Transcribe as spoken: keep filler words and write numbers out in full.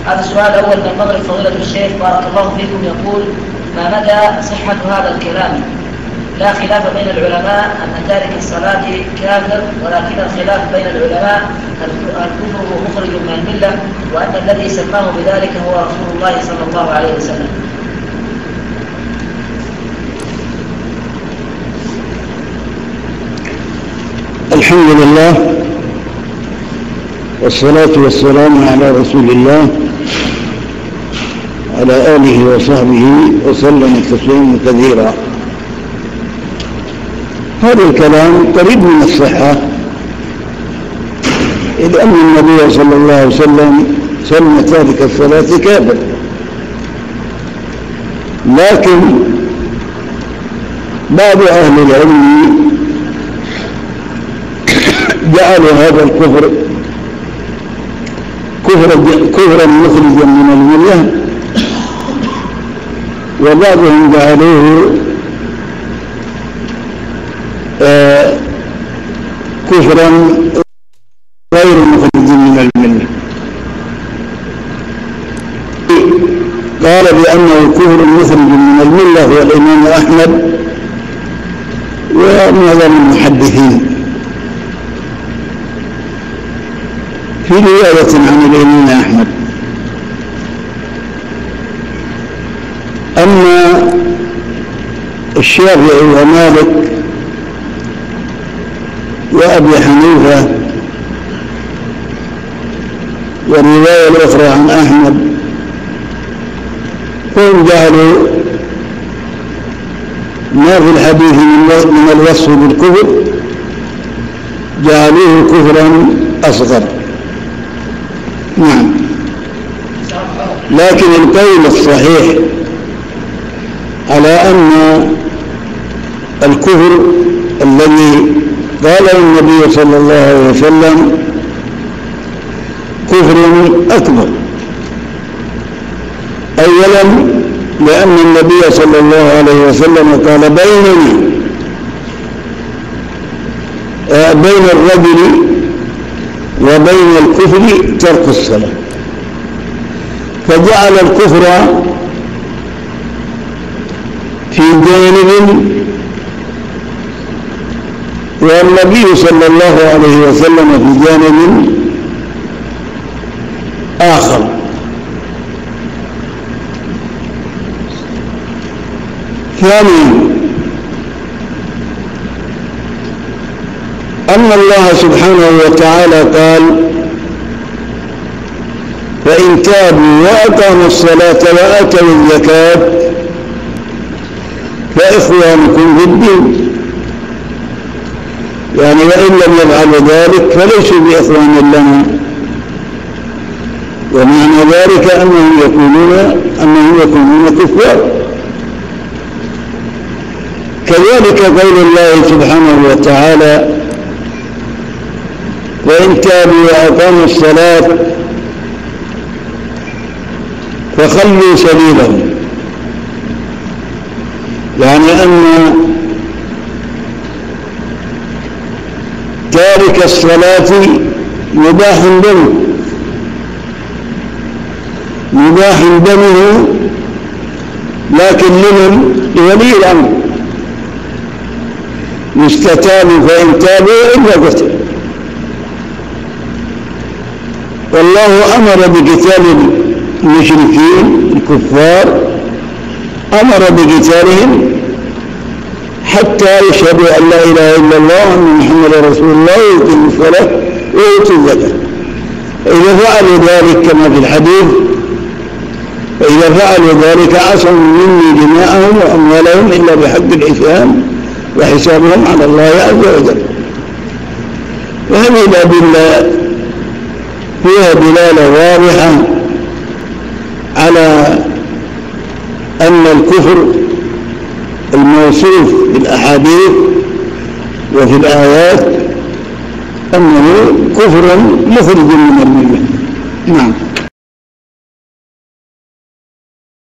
هذا السؤال الأول من المغرب. فضيلة الشيخ بارك الله فيكم يقول: ما مدى صحة هذا الكلام؟ لا خلاف بين العلماء أن تارك الصلاة كافر، ولكن الخلاف بين العلماء الكفر مخرج من الملة، وأن الذي سماه بذلك هو رسول الله صلى الله عليه وسلم. الحمد لله والصلاة والسلام على رسول الله على آله وصحبه وسلم تسليما كثيرا. هذا الكلام قريب من الصحة، إذ أن النبي صلى الله عليه وسلم سمى تارك الصلاة كافر، لكن بعض أهل العلم جعلوا هذا الكفر كفرا مخرجا من الملة، وبعضهم جعلوه آه كفرا غير مخرج من الملة. قال بأنه كفر مخرج من الملة هو الإمام أحمد ومعظم المحدثين، في رواية عن الإمام أحمد. أما الشافعي ومالك وأبي حنيفة والرواية الأخرى عن أحمد هم جعلوا ما في الحديث من الوصف بالكفر جعلوه كفرا أصغر. نعم، لكن القول الصحيح على أن الكفر الذي قاله النبي صلى الله عليه وسلم كفر أكبر. أولا لأن النبي صلى الله عليه وسلم قال بيننا بين الرجل وبين الكفر ترك الصلاة، فجعل الكفر في جانب والنبي صلى الله عليه وسلم في جانب آخر. ثانيا أن الله سبحانه وتعالى قال: فإن تابوا وأقاموا الصلاة وآتوا الزكاة فإخوانكم في الدين، يعني وإن لم يفعلوا ذلك فليسوا بإخوان لنا، ومعنى ذلك أنهم يكونون أنهم يكونون كفار. كذلك قول الله سبحانه وتعالى: وإن تابوا وأقاموا الصلاة فخلوا سبيلهم، يعني أن تارك الصلاة مباح دمه مباح دمه لكن لمن؟ لولي الأمر. يستتاب فإن تابوا إلا قتل. والله أمر بقتال المشركين الكفار، أمر بقتالهم حتى يشهدوا أن لا إله إلا الله وأن محمدا رسول الله ويقيموا الصلاة ويؤتوا الزكاة. إذا فعلوا ذلك كما في الحديث: فإذا فعلوا ذلك عصموا مني دماءهم وأموالهم إلا بحق الإسلام وحسابهم على الله عز وجل. وهذه الأدلة فيها دلالة واضحة على أن الكفر الموصوف في الأحاديث وفي الآيات أنه كفر مخرج من الملة. نعم.